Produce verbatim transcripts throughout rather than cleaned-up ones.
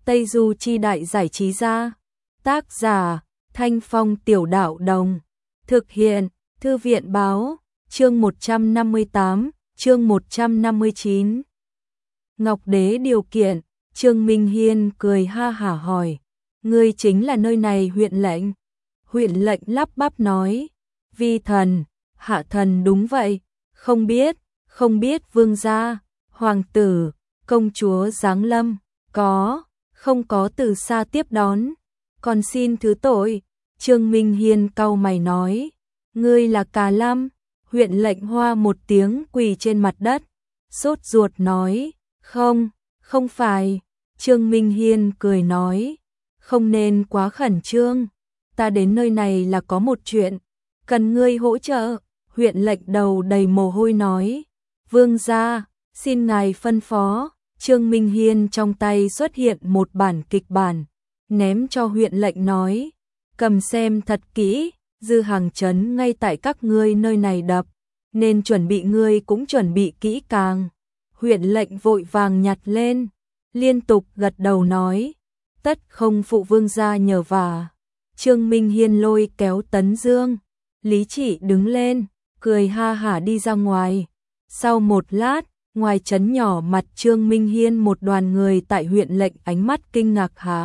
Tây Du Chi Đại Giải Trí Gia. Tác giả Thanh Phong Tiểu Đạo Đồng. Thực hiện Thư viện Báo. Chương một trăm năm mươi tám, chương một trăm năm mươi chín. Ngọc Đế điều kiện. Trương Minh Hiên cười ha hả hỏi, ngươi chính là nơi này huyện lệnh? Huyện lệnh lắp bắp nói, vi thần, hạ thần đúng vậy, không biết, không biết vương gia, hoàng tử, công chúa giáng lâm, có, không có từ xa tiếp đón, còn xin thứ tội. Trương Minh Hiên cau mày nói, ngươi là Cà Lâm? Huyện lệnh hoa một tiếng quỳ trên mặt đất, sốt ruột nói, không, không phải. Trương Minh Hiên cười nói, không nên quá khẩn trương, ta đến nơi này là có một chuyện, cần ngươi hỗ trợ. Huyện lệnh đầu đầy mồ hôi nói, vương gia, xin ngài phân phó. Trương Minh Hiên trong tay xuất hiện một bản kịch bản, ném cho huyện lệnh nói, cầm xem thật kỹ, dư hàng trấn ngay tại các ngươi nơi này đập, nên chuẩn bị ngươi cũng chuẩn bị kỹ càng. Huyện lệnh vội vàng nhặt lên, liên tục gật đầu nói, tất không phụ vương gia nhờ vả. Trương Minh Hiên lôi kéo Tấn Dương, Lý Trị đứng lên, cười ha hả đi ra ngoài. Sau một lát, ngoài trấn nhỏ mặt Trương Minh Hiên một đoàn người tại huyện lệnh ánh mắt kinh ngạc hả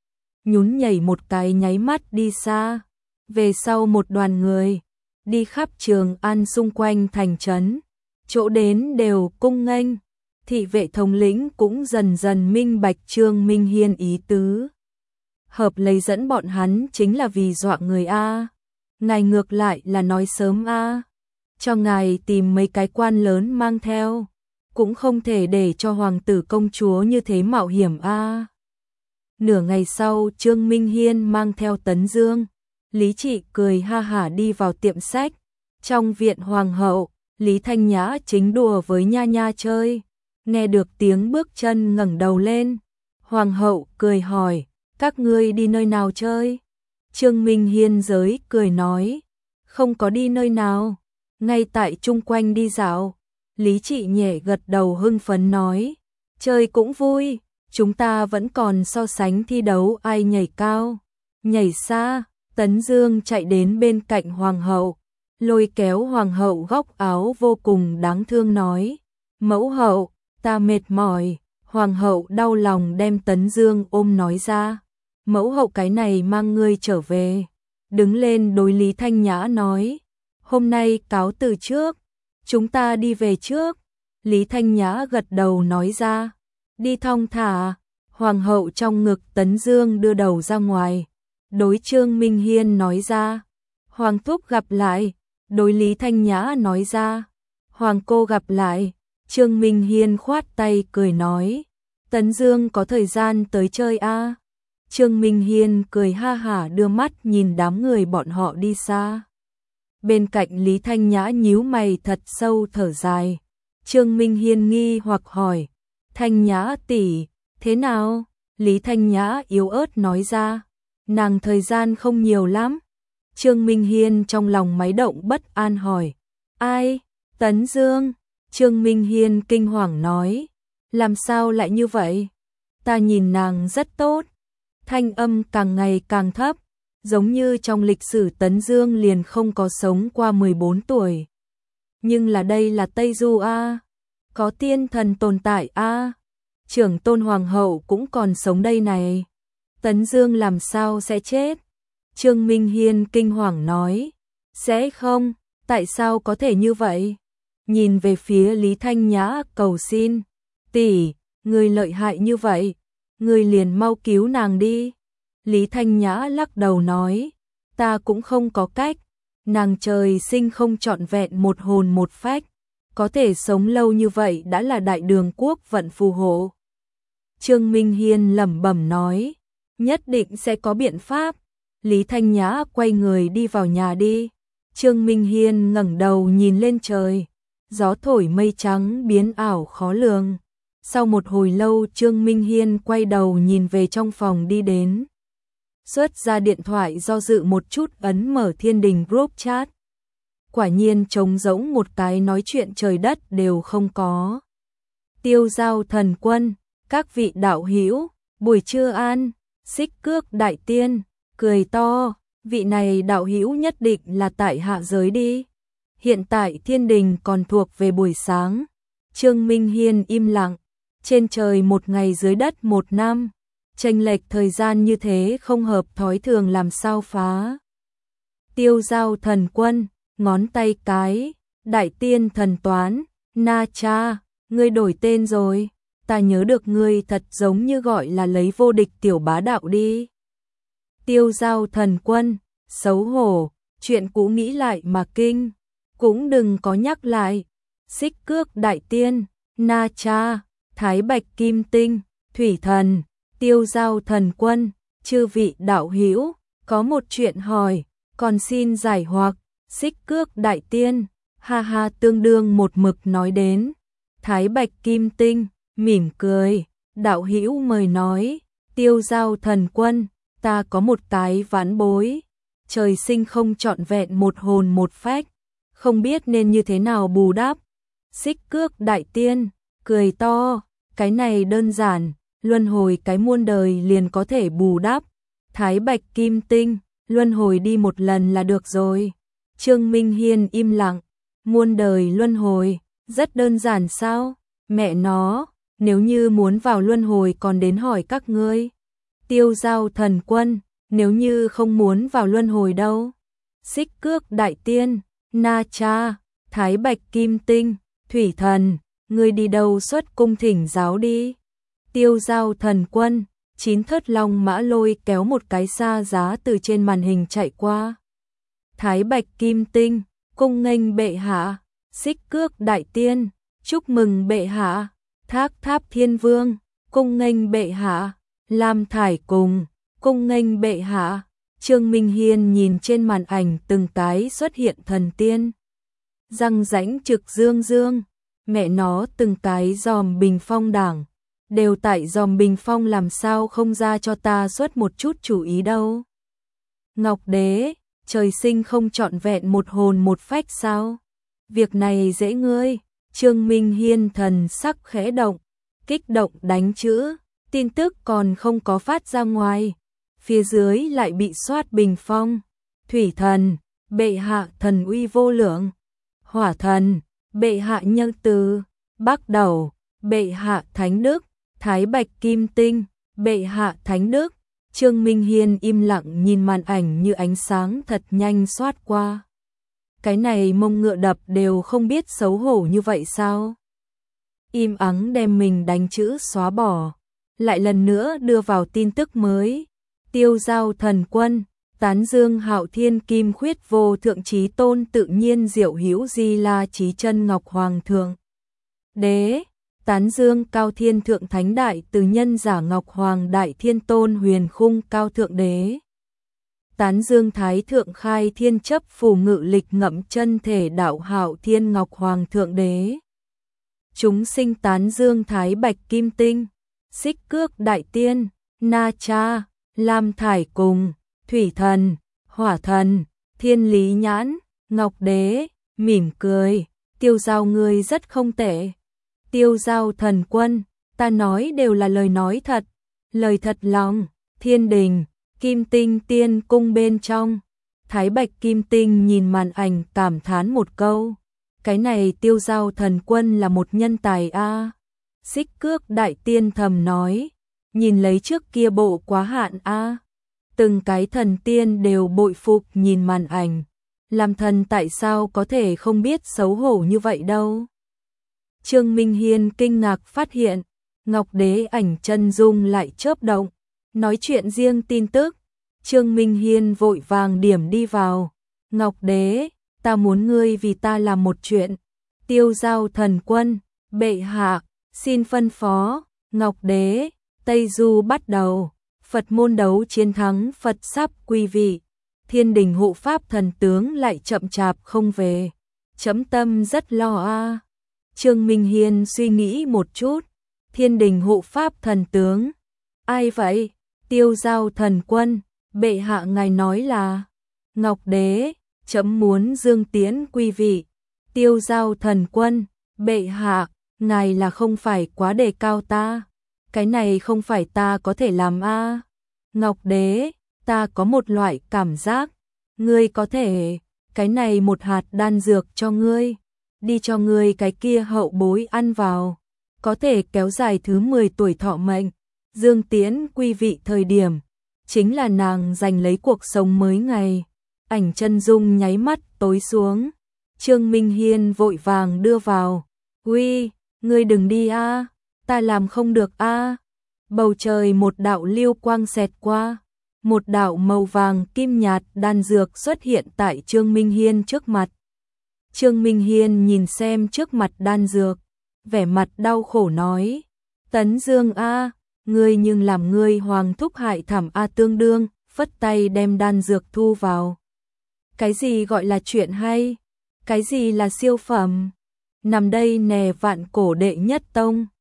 nhún nhảy một cái nháy mắt đi xa. Về sau một đoàn người đi khắp Trường An xung quanh thành trấn, chỗ đến đều cung nghênh. Thị vệ thống lĩnh cũng dần dần minh bạch Trương Minh Hiên ý tứ. Hợp lấy dẫn bọn hắn chính là vì dọa người a. Ngài ngược lại là nói sớm a, cho ngài tìm mấy cái quan lớn mang theo, cũng không thể để cho hoàng tử công chúa như thế mạo hiểm a. Nửa ngày sau, Trương Minh Hiên mang theo Tấn Dương, Lý Trị cười ha hả đi vào tiệm sách. Trong viện hoàng hậu, Lý Thanh Nhã chính đùa với Nha Nha chơi, nghe được tiếng bước chân ngẩng đầu lên. Hoàng hậu cười hỏi, các ngươi đi nơi nào chơi? Trương Minh Hiên giới cười nói, không có đi nơi nào, ngay tại chung quanh đi dạo. Lý Trị nhẹ gật đầu hưng phấn nói, chơi cũng vui, chúng ta vẫn còn so sánh thi đấu ai nhảy cao, nhảy xa. Tấn Dương chạy đến bên cạnh hoàng hậu, lôi kéo hoàng hậu góc áo vô cùng đáng thương nói, mẫu hậu, ta mệt mỏi. Hoàng hậu đau lòng đem Tấn Dương ôm nói ra, mẫu hậu cái này mang ngươi trở về. Đứng lên đối Lý Thanh Nhã nói, hôm nay cáo từ trước, chúng ta đi về trước. Lý Thanh Nhã gật đầu nói ra, đi thong thả. Hoàng hậu trong ngực Tấn Dương đưa đầu ra ngoài, đối Trương Minh Hiên nói ra, hoàng thúc gặp lại. Đối Lý Thanh Nhã nói ra, hoàng cô gặp lại. Trương Minh Hiên khoát tay cười nói, Tấn Dương có thời gian tới chơi a. Trương Minh Hiên cười ha hả đưa mắt nhìn đám người bọn họ đi xa. Bên cạnh Lý Thanh Nhã nhíu mày thật sâu thở dài. Trương Minh Hiên nghi hoặc hỏi, Thanh Nhã tỷ, thế nào? Lý Thanh Nhã yếu ớt nói ra, nàng thời gian không nhiều lắm. Trương Minh Hiên trong lòng máy động bất an hỏi, ai? Tấn Dương. Trương Minh Hiên kinh hoàng nói, làm sao lại như vậy? Ta nhìn nàng rất tốt. Thanh âm càng ngày càng thấp, giống như trong lịch sử Tấn Dương liền không có sống qua mười bốn tuổi. Nhưng là đây là Tây Du a, có tiên thần tồn tại a, trưởng tôn hoàng hậu cũng còn sống đây này. Tấn Dương làm sao sẽ chết? Trương Minh Hiên kinh hoàng nói, sẽ không, tại sao có thể như vậy? Nhìn về phía Lý Thanh Nhã cầu xin, tỷ, người lợi hại như vậy, người liền mau cứu nàng đi. Lý Thanh Nhã lắc đầu nói, ta cũng không có cách, nàng trời sinh không trọn vẹn một hồn một phách, có thể sống lâu như vậy đã là đại đường quốc vận phù hộ. Trương Minh Hiên lẩm bẩm nói, nhất định sẽ có biện pháp. Lý Thanh Nhã quay người đi vào nhà đi. Trương Minh Hiên ngẩng đầu nhìn lên trời, gió thổi mây trắng biến ảo khó lường. Sau một hồi lâu Trương Minh Hiên quay đầu nhìn về trong phòng đi đến. Xuất ra điện thoại do dự một chút ấn mở Thiên Đình group chat. Quả nhiên trống rỗng một cái nói chuyện trời đất đều không có. Tiêu Giao thần quân, các vị đạo hữu, Buổi trưa an, Xích Cước đại tiên, cười to, vị này đạo hữu nhất định là tại hạ giới đi. Hiện tại thiên đình còn thuộc về buổi sáng. Trương Minh Hiên im lặng, trên trời một ngày dưới đất một năm. Chênh lệch thời gian như thế không hợp thói thường làm sao phá. Tiêu Giao thần quân, ngón tay cái, đại tiên thần toán, na cha, ngươi đổi tên rồi, ta nhớ được ngươi thật giống như gọi là lấy vô địch tiểu bá đạo đi. Tiêu Giao thần quân, xấu hổ, chuyện cũ nghĩ lại mà kinh, cũng đừng có nhắc lại. Xích Cước đại tiên, na cha, Thái Bạch Kim Tinh, thủy thần, Tiêu Giao thần quân, chư vị đạo hữu, có một chuyện hỏi, còn xin giải hoặc. Xích Cước đại tiên, ha ha, tương đương một mực nói đến. Thái Bạch Kim Tinh, mỉm cười, đạo hữu mời nói. Tiêu Giao thần quân, ta có một cái ván bối, trời sinh không trọn vẹn một hồn một phách, không biết nên như thế nào bù đắp. Xích Cước đại tiên, cười to, cái này đơn giản, luân hồi cái muôn đời liền có thể bù đắp. Thái Bạch Kim Tinh, luân hồi đi một lần là được rồi. Trương Minh Hiên im lặng, muôn đời luân hồi, rất đơn giản sao? Mẹ nó, nếu như muốn vào luân hồi còn đến hỏi các ngươi. Tiêu Giao thần quân, nếu như không muốn vào luân hồi đâu? Xích Cước đại tiên, na cha, Thái Bạch Kim Tinh, thủy thần, ngươi đi đâu xuất cung thỉnh giáo đi. Tiêu Giao thần quân, chín thất long mã lôi kéo một cái xa giá từ trên màn hình chạy qua. Thái Bạch Kim Tinh, cung nghênh bệ hạ. Xích Cước đại tiên, chúc mừng bệ hạ. Thác Tháp Thiên Vương, cung nghênh bệ hạ. Lam Thải Cùng, cung nghênh bệ hạ. Trương Minh Hiên nhìn trên màn ảnh từng cái xuất hiện thần tiên. Răng rãnh trực dương dương, mẹ nó từng cái dòm bình phong đảng. Đều tại dòm bình phong làm sao không ra cho ta xuất một chút chủ ý đâu. Ngọc Đế, trời sinh không trọn vẹn một hồn một phách sao? Việc này dễ ngươi. Trương Minh Hiên thần sắc khẽ động, kích động đánh chữ, tin tức còn không có phát ra ngoài. Phía dưới lại bị soát bình phong. Thủy thần, bệ hạ thần uy vô lượng. Hỏa thần, bệ hạ nhân từ. Bắc Đầu, bệ hạ thánh đức. Thái Bạch Kim Tinh, bệ hạ thánh đức. Trương Minh Hiên im lặng nhìn màn ảnh như ánh sáng thật nhanh xoát qua. Cái này mông ngựa đập đều không biết xấu hổ như vậy sao? Im ắng đem mình đánh chữ xóa bỏ, lại lần nữa đưa vào tin tức mới. Tiêu Giao thần quân, tán dương Hạo Thiên Kim Khuyết Vô Thượng Chí Tôn tự nhiên diệu hữu Di La Chí Chân Ngọc Hoàng Thượng Đế, tán dương Cao Thiên Thượng Thánh Đại Từ Nhân Giả Ngọc Hoàng Đại Thiên Tôn Huyền Khung Cao Thượng Đế, tán dương Thái Thượng Khai Thiên Chấp Phù Ngự Lịch Ngậm Chân Thể Đạo Hạo Thiên Ngọc Hoàng Thượng Đế. Chúng sinh tán dương Thái Bạch Kim Tinh, Xích Cước đại tiên, Na Cha, Lam Thải Cùng, Thủy thần, Hỏa thần, Thiên Lý Nhãn, Ngọc Đế, mỉm cười, Tiêu Giao ngươi rất không tệ. Tiêu Giao thần quân, ta nói đều là lời nói thật, lời thật lòng. Thiên đình, Kim Tinh Tiên cung bên trong, Thái Bạch Kim Tinh nhìn màn ảnh cảm thán một câu, cái này Tiêu Giao thần quân là một nhân tài a. À. Xích Cước đại tiên thầm nói, nhìn lấy trước kia bộ quá hạn a. À. Từng cái thần tiên đều bội phục nhìn màn ảnh, làm thần tại sao có thể không biết xấu hổ như vậy đâu. Trương Minh Hiên kinh ngạc phát hiện, Ngọc Đế ảnh chân dung lại chớp động, nói chuyện riêng tin tức. Trương Minh Hiên vội vàng điểm đi vào. Ngọc Đế, ta muốn ngươi vì ta làm một chuyện. Tiêu Giao thần quân, bệ hạ, xin phân phó. Ngọc Đế, Tây Du bắt đầu, Phật môn đấu chiến thắng Phật sắp quy vị. Thiên đình hộ pháp thần tướng lại chậm chạp không về. Chấm tâm rất lo a. À. Trương Minh Hiên suy nghĩ một chút, thiên đình hộ pháp thần tướng. Ai vậy? Tiêu Giao thần quân, bệ hạ ngài nói là. Ngọc Đế, chấm muốn dương tiến quy vị. Tiêu Giao thần quân, bệ hạ, ngài là không phải quá đề cao ta. cái này không phải ta có thể làm a. Ngọc Đế, ta có một loại cảm giác, ngươi có thể, cái này một hạt đan dược cho ngươi, đi cho ngươi cái kia hậu bối ăn vào, có thể kéo dài thứ mười tuổi thọ mệnh. Dương Tiễn quy vị thời điểm, chính là nàng giành lấy cuộc sống mới ngày. Ảnh chân dung nháy mắt tối xuống, Trương Minh Hiên vội vàng đưa vào. Uy, ngươi đừng đi a, ta làm không được a. Bầu trời một đạo lưu quang xẹt qua, một đạo màu vàng kim nhạt đan dược xuất hiện tại Trương Minh Hiên trước mặt. Trương Minh Hiên nhìn xem trước mặt đan dược, vẻ mặt đau khổ nói: Tấn Dương a, ngươi nhưng làm ngươi hoàng thúc hại thảm a. Tương đương phất tay đem đan dược thu vào. Cái gì gọi là chuyện hay? Cái gì là siêu phẩm? Nằm đây nè vạn cổ đệ nhất tông.